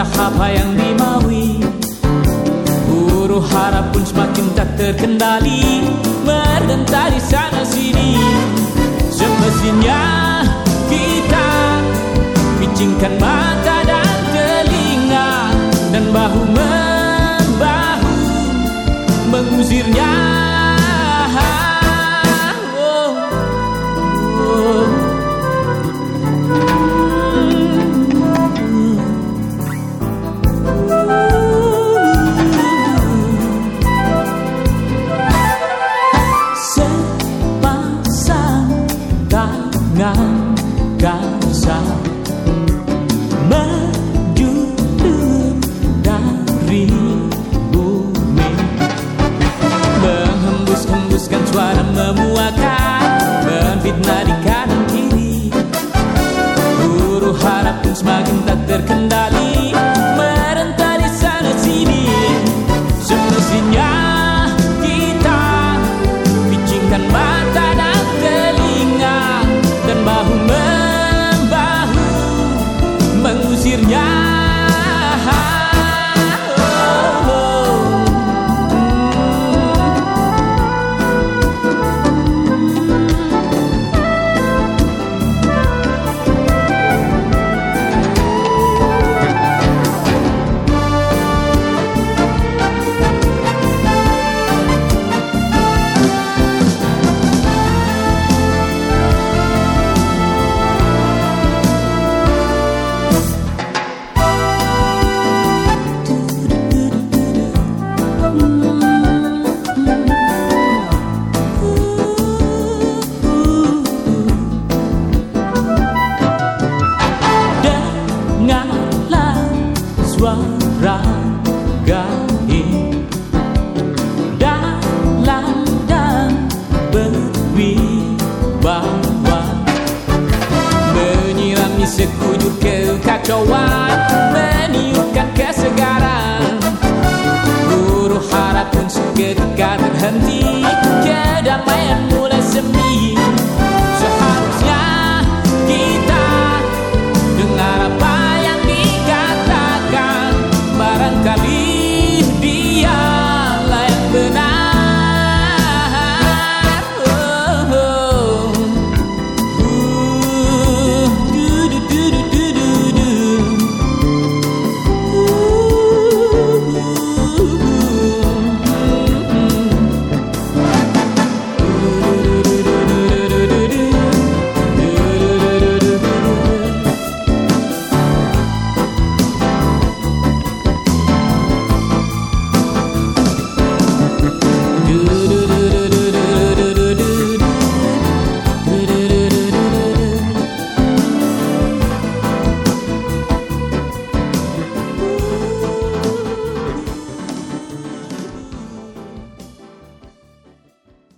entah apa yang dimaui. Huru harap pun semakin tak terkendali, berdentari sana sini. Semestinya kita picingkan mata dan telinga, dan bahu-membahu mengusirnya. Tangan kasar menjulur dari bumi, menghembus-hembuskan suara memuakan, menfitnah di kanan kiri. Huru harap pun semakin tak terkendali, merentari sana sini. Semestinya kita picingkan mata dan telinga, dan bahu-membahu mengusirnya. Suara gaib dalam dan berwibawa, menyirami sekujur kekacauan, meniupkan kesegaran. Huru harap pun seketika terhenti, kedamaian mulai semi.